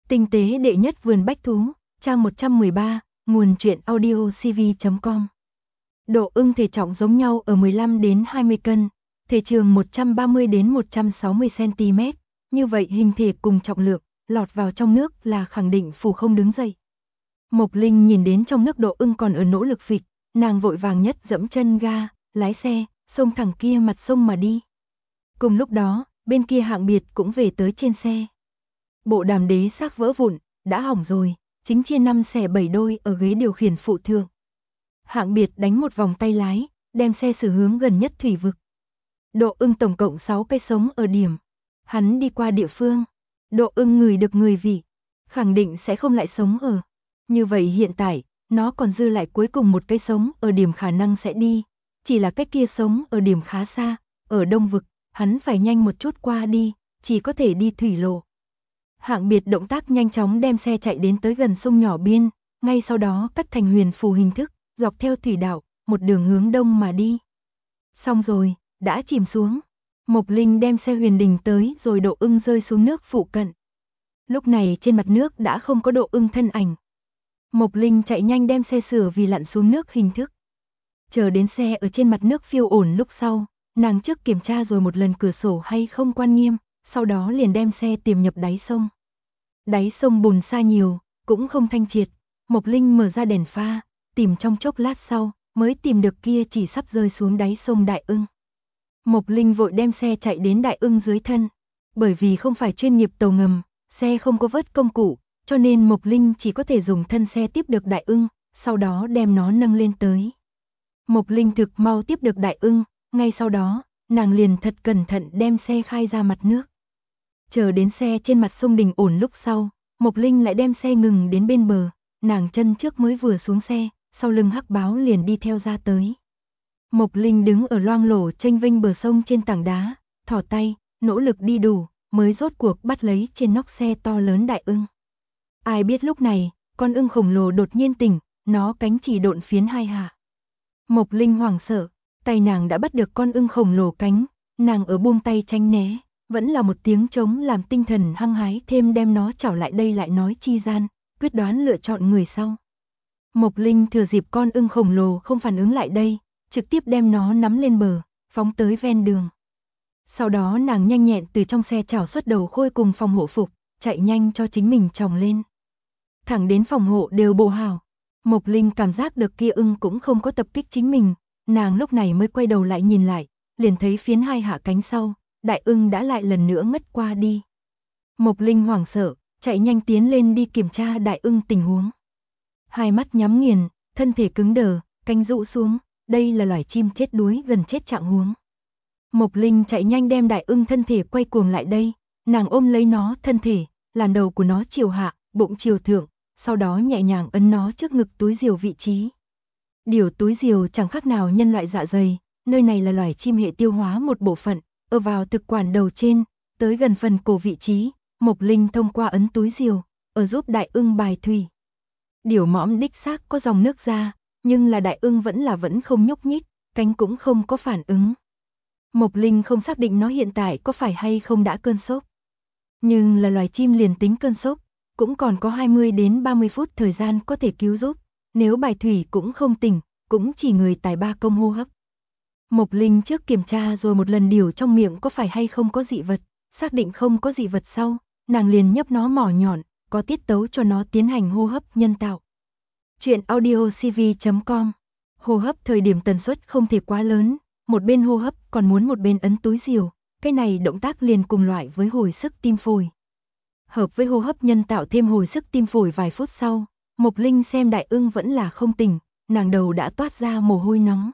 Tinh tế đệ nhất vườn bách thú, trang 113, nguồn truyện audio cv.com. Độ ưng thể trọng giống nhau ở 15 đến 20 cân, thể trường 130 đến 160 cm, như vậy hình thể cùng trọng lượng, lọt vào trong nước là khẳng định phù không đứng dậy. Mộc Linh nhìn đến trong nước Độ ưng còn ở nỗ lực phịch, nàng vội vàng nhất dẫm chân ga, lái xe, xông thẳng kia mặt sông mà đi. Cùng lúc đó, bên kia Hạng Biệt cũng về tới trên xe. Bộ đàm đế xác vỡ vụn, đã hỏng rồi, chính chia 5 xẻ 7 đôi ở ghế điều khiển phụ thượng. Hạng Biệt đánh một vòng tay lái, đem xe xử hướng gần nhất thủy vực. Độ ưng tổng cộng 6 cây sống ở điểm. Hắn đi qua địa phương. Độ ưng ngửi được người vị, khẳng định sẽ không lại sống ở. Như vậy hiện tại, nó còn dư lại cuối cùng một cây sống ở điểm khả năng sẽ đi. Chỉ là cái kia sống ở điểm khá xa, ở đông vực, hắn phải nhanh một chút qua đi, chỉ có thể đi thủy lộ. Hạng Biệt động tác nhanh chóng đem xe chạy đến tới gần sông nhỏ biên, ngay sau đó cắt thành huyền phù hình thức, dọc theo thủy đạo, một đường hướng đông mà đi. Xong rồi, đã chìm xuống. Mộc Linh đem xe huyền đình tới rồi Độ ưng rơi xuống nước phụ cận. Lúc này trên mặt nước đã không có Độ ưng thân ảnh. Mộc Linh chạy nhanh đem xe sửa vì lặn xuống nước hình thức. Chờ đến xe ở trên mặt nước phiêu ổn lúc sau, nàng trước kiểm tra rồi một lần cửa sổ hay không quan nghiêm, sau đó liền đem xe tiềm nhập đáy sông. Đáy sông bùn xa nhiều, cũng không thanh triệt. Mộc Linh mở ra đèn pha, tìm trong chốc lát sau, mới tìm được kia chỉ sắp rơi xuống đáy sông đại ưng. Mộc Linh vội đem xe chạy đến đại ưng dưới thân. Bởi vì không phải chuyên nghiệp tàu ngầm, xe không có vớt công cụ, cho nên Mộc Linh chỉ có thể dùng thân xe tiếp được đại ưng, sau đó đem nó nâng lên tới. Mộc Linh thực mau tiếp được đại ưng, ngay sau đó, nàng liền thật cẩn thận đem xe khai ra mặt nước. Chờ đến xe trên mặt sông đình ổn lúc sau, Mộc Linh lại đem xe ngừng đến bên bờ, nàng chân trước mới vừa xuống xe, sau lưng Hắc Báo liền đi theo ra tới. Mộc Linh đứng ở loang lổ chênh vênh bờ sông trên tảng đá, thỏ tay, nỗ lực đi đủ, mới rốt cuộc bắt lấy trên nóc xe to lớn đại ưng. Ai biết lúc này, con ưng khổng lồ đột nhiên tỉnh, nó cánh chỉ độn phiến hai hạ. Mộc Linh hoảng sợ, tay nàng đã bắt được con ưng khổng lồ cánh, nàng ở buông tay tránh né, vẫn là một tiếng trống làm tinh thần hăng hái thêm đem nó chảo lại đây lại nói chi gian, quyết đoán lựa chọn người sau. Mộc Linh thừa dịp con ưng khổng lồ không phản ứng lại đây, trực tiếp đem nó nắm lên bờ, phóng tới ven đường. Sau đó nàng nhanh nhẹn từ trong xe chảo xuất đầu khôi cùng phòng hộ phục, chạy nhanh cho chính mình tròng lên. Thẳng đến phòng hộ đều bộ hảo, Mộc Linh cảm giác được kia ưng cũng không có tập kích chính mình, nàng lúc này mới quay đầu lại nhìn lại, liền thấy phiến hai hạ cánh sau, đại ưng đã lại lần nữa ngất qua đi. Mộc Linh hoảng sợ, chạy nhanh tiến lên đi kiểm tra đại ưng tình huống. Hai mắt nhắm nghiền, thân thể cứng đờ, cánh rũ xuống, đây là loài chim chết đuối gần chết trạng huống. Mộc Linh chạy nhanh đem đại ưng thân thể quay cuồng lại đây, nàng ôm lấy nó thân thể, làm đầu của nó chiều hạ, bụng chiều thượng, sau đó nhẹ nhàng ấn nó trước ngực túi diều vị trí. Điều túi diều chẳng khác nào nhân loại dạ dày, nơi này là loài chim hệ tiêu hóa một bộ phận, ở vào thực quản đầu trên, tới gần phần cổ vị trí, Mộc Linh thông qua ấn túi diều, ở giúp đại ưng bài thủy. Điều mõm đích xác có dòng nước ra, nhưng là đại ưng vẫn không nhúc nhích, cánh cũng không có phản ứng. Mộc Linh không xác định nó hiện tại có phải hay không đã cơn sốc. Nhưng là loài chim liền tính cơn sốc, cũng còn có 20 đến 30 phút thời gian có thể cứu giúp, nếu bài thủy cũng không tỉnh, cũng chỉ người tài ba công hô hấp. Mộc Linh trước kiểm tra rồi một lần điều trong miệng có phải hay không có dị vật, xác định không có dị vật sau, nàng liền nhấp nó mỏ nhọn, có tiết tấu cho nó tiến hành hô hấp nhân tạo. Truyện audio cv.com. Hô hấp thời điểm tần suất không thể quá lớn, một bên hô hấp còn muốn một bên ấn túi diều, cái này động tác liền cùng loại với hồi sức tim phổi. Hợp với hô hấp nhân tạo thêm hồi sức tim phổi vài phút sau, Mộc Linh xem đại ưng vẫn là không tỉnh, nàng đầu đã toát ra mồ hôi nóng.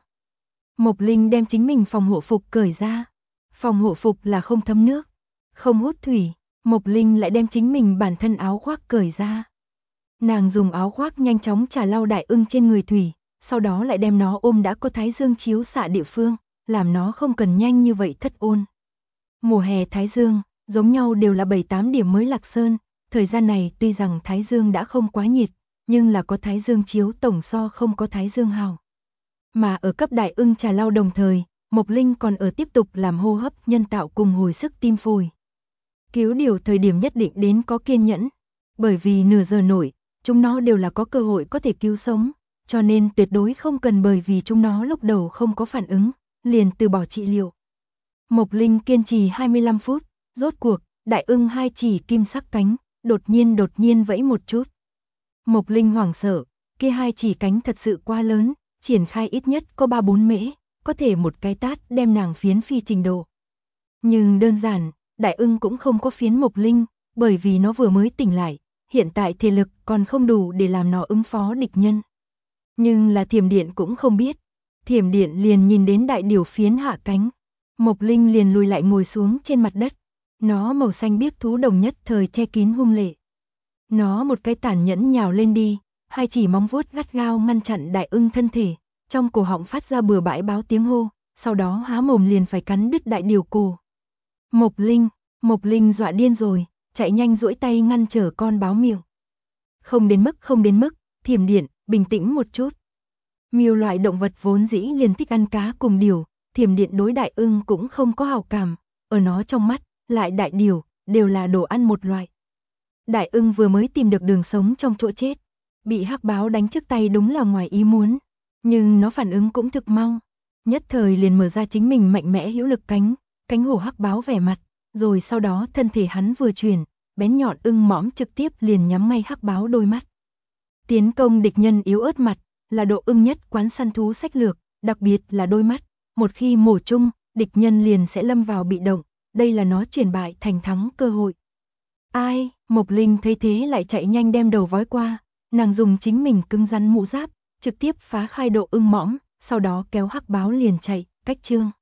Mộc Linh đem chính mình phòng hộ phục cởi ra. Phòng hộ phục là không thấm nước, không hút thủy, Mộc Linh lại đem chính mình bản thân áo khoác cởi ra. Nàng dùng áo khoác nhanh chóng chà lau đại ưng trên người thủy, sau đó lại đem nó ôm đã có thái dương chiếu xạ địa phương, làm nó không cần nhanh như vậy thất ôn. Mùa hè thái dương, giống nhau đều là 7-8 điểm mới lạc sơn, thời gian này tuy rằng thái dương đã không quá nhiệt, nhưng là có thái dương chiếu tổng so không có thái dương hào. Mà ở cấp đại ưng trà lau đồng thời, Mộc Linh còn ở tiếp tục làm hô hấp nhân tạo cùng hồi sức tim phổi. Cứu điều thời điểm nhất định đến có kiên nhẫn, Bởi vì nửa giờ nổi, chúng nó đều là có cơ hội có thể cứu sống, cho nên tuyệt đối không cần bởi vì chúng nó lúc đầu không có phản ứng, liền từ bỏ trị liệu. Mộc Linh kiên trì 25 phút, rốt cuộc, đại ưng hai chỉ kim sắc cánh, đột nhiên vẫy một chút. Mộc Linh hoảng sợ, kia hai chỉ cánh thật sự quá lớn, triển khai ít nhất có 3-4 mễ, có thể một cái tát đem nàng phiến phi trình độ. Nhưng đơn giản, đại ưng cũng không có phiến Mộc Linh, bởi vì nó vừa mới tỉnh lại, hiện tại thể lực còn không đủ để làm nó ứng phó địch nhân. Nhưng là Thiểm Điện cũng không biết, Thiểm Điện liền nhìn đến đại điểu phiến hạ cánh, Mộc Linh liền lùi lại ngồi xuống trên mặt đất, nó màu xanh biếc thú đồng nhất thời che kín hung lệ. Nó một cái tàn nhẫn nhào lên đi, hai chỉ móng vuốt gắt gao ngăn chặn đại ưng thân thể, trong cổ họng phát ra bừa bãi báo tiếng hô, sau đó há mồm liền phải cắn đứt đại điều cổ. Mộc Linh dọa điên rồi, chạy nhanh duỗi tay ngăn trở con báo miêu. Không đến mức, Thiểm Điện, bình tĩnh một chút. Miêu loại động vật vốn dĩ liền thích ăn cá cùng điểu, Thiểm Điện đối đại ưng cũng không có hảo cảm, ở nó trong mắt, lại đại điểu, đều là đồ ăn một loại. Đại ưng vừa mới tìm được đường sống trong chỗ chết, bị hắc báo đánh trước tay đúng là ngoài ý muốn, nhưng nó phản ứng cũng thực mau, nhất thời liền mở ra chính mình mạnh mẽ hữu lực cánh hổ hắc báo vẻ mặt, rồi sau đó thân thể hắn vừa chuyển, bén nhọn ưng mõm trực tiếp liền nhắm ngay hắc báo đôi mắt. Tiến công địch nhân yếu ớt mặt, là độ ưng nhất quán săn thú sách lược, đặc biệt là đôi mắt, một khi mổ chung, địch nhân liền sẽ lâm vào bị động, đây là nó chuyển bại thành thắng cơ hội. Ai, Mộc Linh thấy thế lại chạy nhanh đem đầu vói qua, nàng dùng chính mình cứng rắn mũ giáp, trực tiếp phá khai độ ưng mõm, sau đó kéo hắc báo liền chạy, cách chương.